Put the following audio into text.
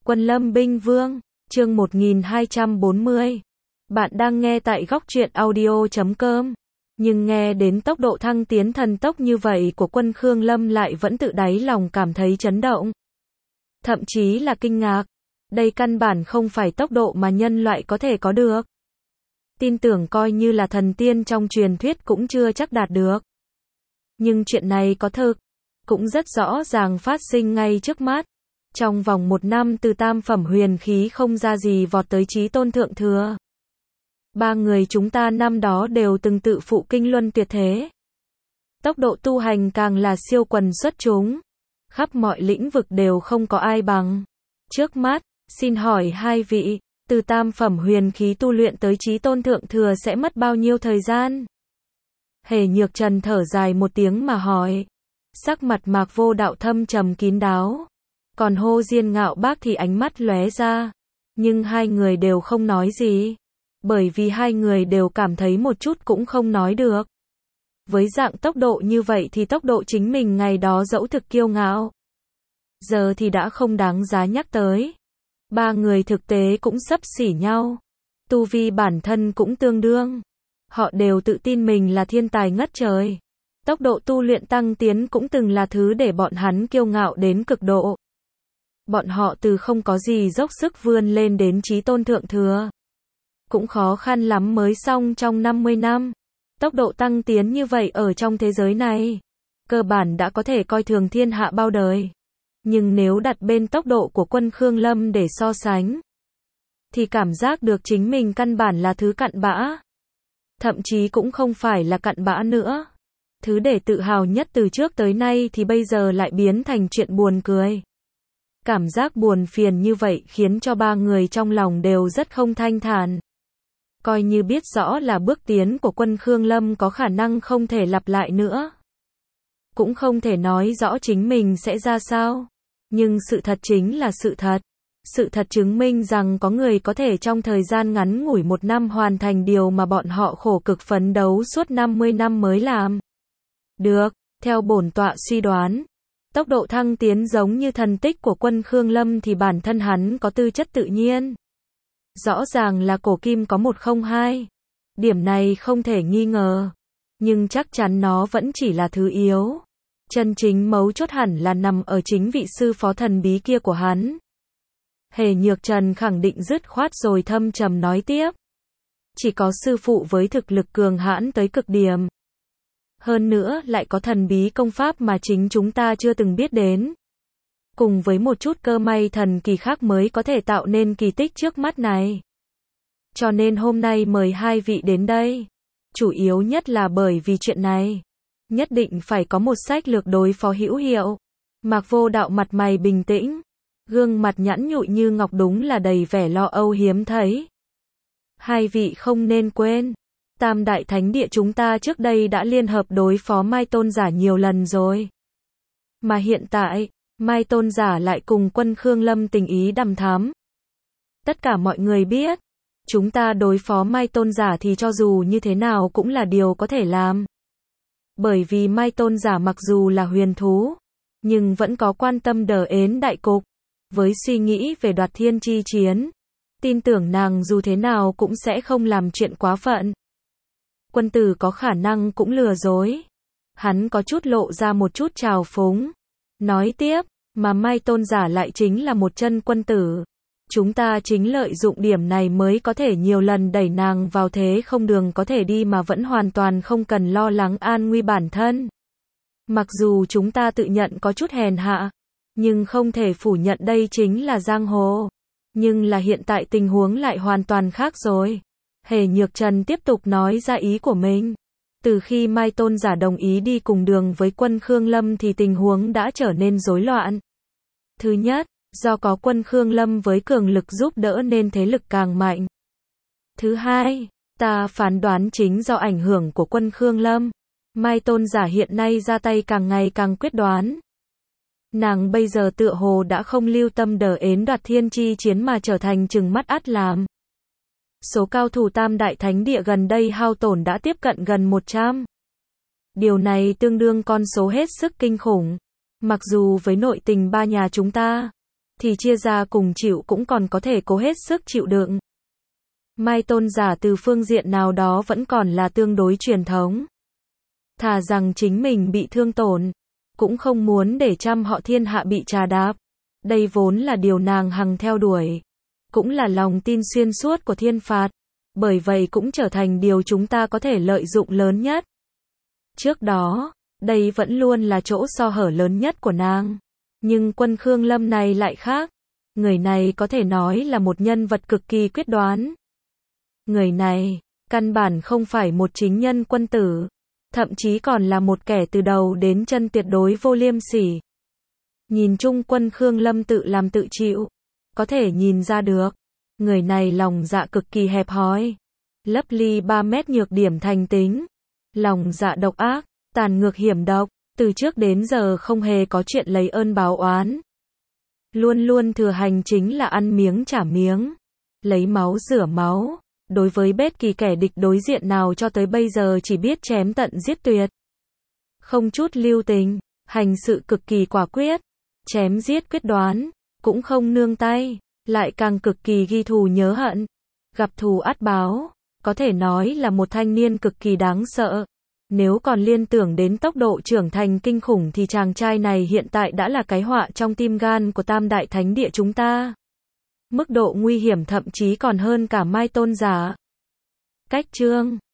Quân Lâm Binh Vương, chương 1240. Bạn đang nghe tại góc truyện audio.com. Nhưng nghe đến tốc độ thăng tiến thần tốc như vậy của quân Khương Lâm lại vẫn tự đáy lòng cảm thấy chấn động. Thậm chí là kinh ngạc. Đây căn bản không phải tốc độ mà nhân loại có thể có được. Tin tưởng coi như là thần tiên trong truyền thuyết cũng chưa chắc đạt được. Nhưng chuyện này có thực, cũng rất rõ ràng phát sinh ngay trước mắt. Trong vòng 1 năm từ tam phẩm huyền khí không ra gì vọt tới chí tôn thượng thừa. 3 người chúng ta năm đó đều từng tự phụ kinh luân tuyệt thế. Tốc độ tu hành càng là siêu quần xuất chúng. Khắp mọi lĩnh vực đều không có ai bằng. Trước mắt, xin hỏi hai vị, từ tam phẩm huyền khí tu luyện tới chí tôn thượng thừa sẽ mất bao nhiêu thời gian? Hề Nhược Trần thở dài một tiếng mà hỏi. Sắc mặt Mạc Vô Đạo thâm trầm kín đáo. Còn Hồ Diên Ngạo Bác thì ánh mắt lóe ra. Nhưng hai người đều không nói gì. Bởi vì hai người đều cảm thấy một chút cũng không nói được. Với dạng tốc độ như vậy thì tốc độ chính mình ngày đó dẫu thực kiêu ngạo. Giờ thì đã không đáng giá nhắc tới. 3 người thực tế cũng xấp xỉ nhau. Tu vi bản thân cũng tương đương. Họ đều tự tin mình là thiên tài ngất trời. Tốc độ tu luyện tăng tiến cũng từng là thứ để bọn hắn kiêu ngạo đến cực độ. Bọn họ từ không có gì dốc sức vươn lên đến chí tôn thượng thừa. Cũng khó khăn lắm mới xong trong 50 năm. Tốc độ tăng tiến như vậy ở trong thế giới này, cơ bản đã có thể coi thường thiên hạ bao đời. Nhưng nếu đặt bên tốc độ của quân Khương Lâm để so sánh, thì cảm giác được chính mình căn bản là thứ cặn bã. Thậm chí cũng không phải là cặn bã nữa. Thứ để tự hào nhất từ trước tới nay thì bây giờ lại biến thành chuyện buồn cười. Cảm giác buồn phiền như vậy khiến cho 3 người trong lòng đều rất không thanh thản. Coi như biết rõ là bước tiến của quân Khương Lâm có khả năng không thể lặp lại nữa. Cũng không thể nói rõ chính mình sẽ ra sao. Nhưng sự thật chính là sự thật. Sự thật chứng minh rằng có người có thể trong thời gian ngắn ngủi 1 năm hoàn thành điều mà bọn họ khổ cực phấn đấu suốt 50 năm mới làm. Được, theo bổn tọa suy đoán, tốc độ thăng tiến giống như thần tích của quân Khương Lâm thì bản thân hắn có tư chất tự nhiên. Rõ ràng là cổ kim có 102. Điểm này không thể nghi ngờ. Nhưng chắc chắn nó vẫn chỉ là thứ yếu. Chân chính mấu chốt hẳn là nằm ở chính vị sư phó thần bí kia của hắn. Hề Nhược Trần khẳng định dứt khoát rồi thâm trầm nói tiếp. Chỉ có sư phụ với thực lực cường hãn tới cực điểm. Hơn nữa lại có thần bí công pháp mà chính chúng ta chưa từng biết đến. Cùng với một chút cơ may thần kỳ khác mới có thể tạo nên kỳ tích trước mắt này. Cho nên hôm nay mời hai vị đến đây. Chủ yếu nhất là bởi vì chuyện này. Nhất định phải có một sách lược đối phó hữu hiệu. Mạc Vô Đạo mặt mày bình tĩnh. Gương mặt nhẵn nhụi như ngọc đúng là đầy vẻ lo âu hiếm thấy. Hai vị không nên quên. Tam Đại Thánh Địa chúng ta trước đây đã liên hợp đối phó Mai Tôn Giả nhiều lần rồi. Mà hiện tại, Mai Tôn Giả lại cùng quân Khương Lâm tình ý đằm thắm. Tất cả mọi người biết, chúng ta đối phó Mai Tôn Giả thì cho dù như thế nào cũng là điều có thể làm. Bởi vì Mai Tôn Giả mặc dù là huyền thú, nhưng vẫn có quan tâm đờ ến đại cục. Với suy nghĩ về đoạt thiên chi chiến, tin tưởng nàng dù thế nào cũng sẽ không làm chuyện quá phận. Quân tử có khả năng cũng lừa dối. Hắn có chút lộ ra một chút trào phúng. Nói tiếp, mà Mai Tôn Giả lại chính là một chân quân tử. Chúng ta chính lợi dụng điểm này mới có thể nhiều lần đẩy nàng vào thế không đường có thể đi mà vẫn hoàn toàn không cần lo lắng an nguy bản thân. Mặc dù chúng ta tự nhận có chút hèn hạ, nhưng không thể phủ nhận đây chính là giang hồ. Nhưng là hiện tại tình huống lại hoàn toàn khác rồi. Hề Nhược Trần tiếp tục nói ra ý của mình. Từ khi Mai Tôn Giả đồng ý đi cùng đường với quân Khương Lâm thì tình huống đã trở nên rối loạn. Thứ nhất, do có quân Khương Lâm với cường lực giúp đỡ nên thế lực càng mạnh. Thứ hai, ta phán đoán chính do ảnh hưởng của quân Khương Lâm. Mai Tôn Giả hiện nay ra tay càng ngày càng quyết đoán. Nàng bây giờ tựa hồ đã không lưu tâm đờ ến đoạt thiên chi chiến mà trở thành trừng mắt ắt làm. Số cao thủ Tam Đại Thánh Địa gần đây hao tổn đã tiếp cận gần 100. Điều này tương đương con số hết sức kinh khủng. Mặc dù với nội tình 3 nhà chúng ta, thì chia ra cùng chịu cũng còn có thể cố hết sức chịu đựng. Mai Tôn giả từ phương diện nào đó vẫn còn là tương đối truyền thống. Thà rằng chính mình bị thương tổn, cũng không muốn để trăm họ thiên hạ bị trà đạp. Đây vốn là điều nàng hằng theo đuổi, cũng là lòng tin xuyên suốt của thiên phạt, bởi vậy cũng trở thành điều chúng ta có thể lợi dụng lớn nhất. Trước đó, đây vẫn luôn là chỗ sơ hở lớn nhất của nàng. Nhưng quân Khương Lâm này lại khác. Người này có thể nói là một nhân vật cực kỳ quyết đoán. Người này, căn bản không phải một chính nhân quân tử, thậm chí còn là một kẻ từ đầu đến chân tuyệt đối vô liêm sỉ. Nhìn chung quân Khương Lâm tự làm tự chịu, có thể nhìn ra được, người này lòng dạ cực kỳ hẹp hòi, lấp ly 3 mét nhược điểm thành tính, lòng dạ độc ác, tàn ngược hiểm độc, từ trước đến giờ không hề có chuyện lấy ơn báo oán. Luôn luôn thừa hành chính là ăn miếng trả miếng, lấy máu rửa máu, đối với bất kỳ kẻ địch đối diện nào cho tới bây giờ chỉ biết chém tận giết tuyệt. Không chút lưu tình, hành sự cực kỳ quả quyết, chém giết quyết đoán, cũng không nương tay, lại càng cực kỳ ghi thù nhớ hận, gặp thù ắt báo, có thể nói là một thanh niên cực kỳ đáng sợ. Nếu còn liên tưởng đến tốc độ trưởng thành kinh khủng thì chàng trai này hiện tại đã là cái họa trong tim gan của Tam Đại Thánh Địa chúng ta. Mức độ nguy hiểm thậm chí còn hơn cả Mai Tôn giả. Cách chương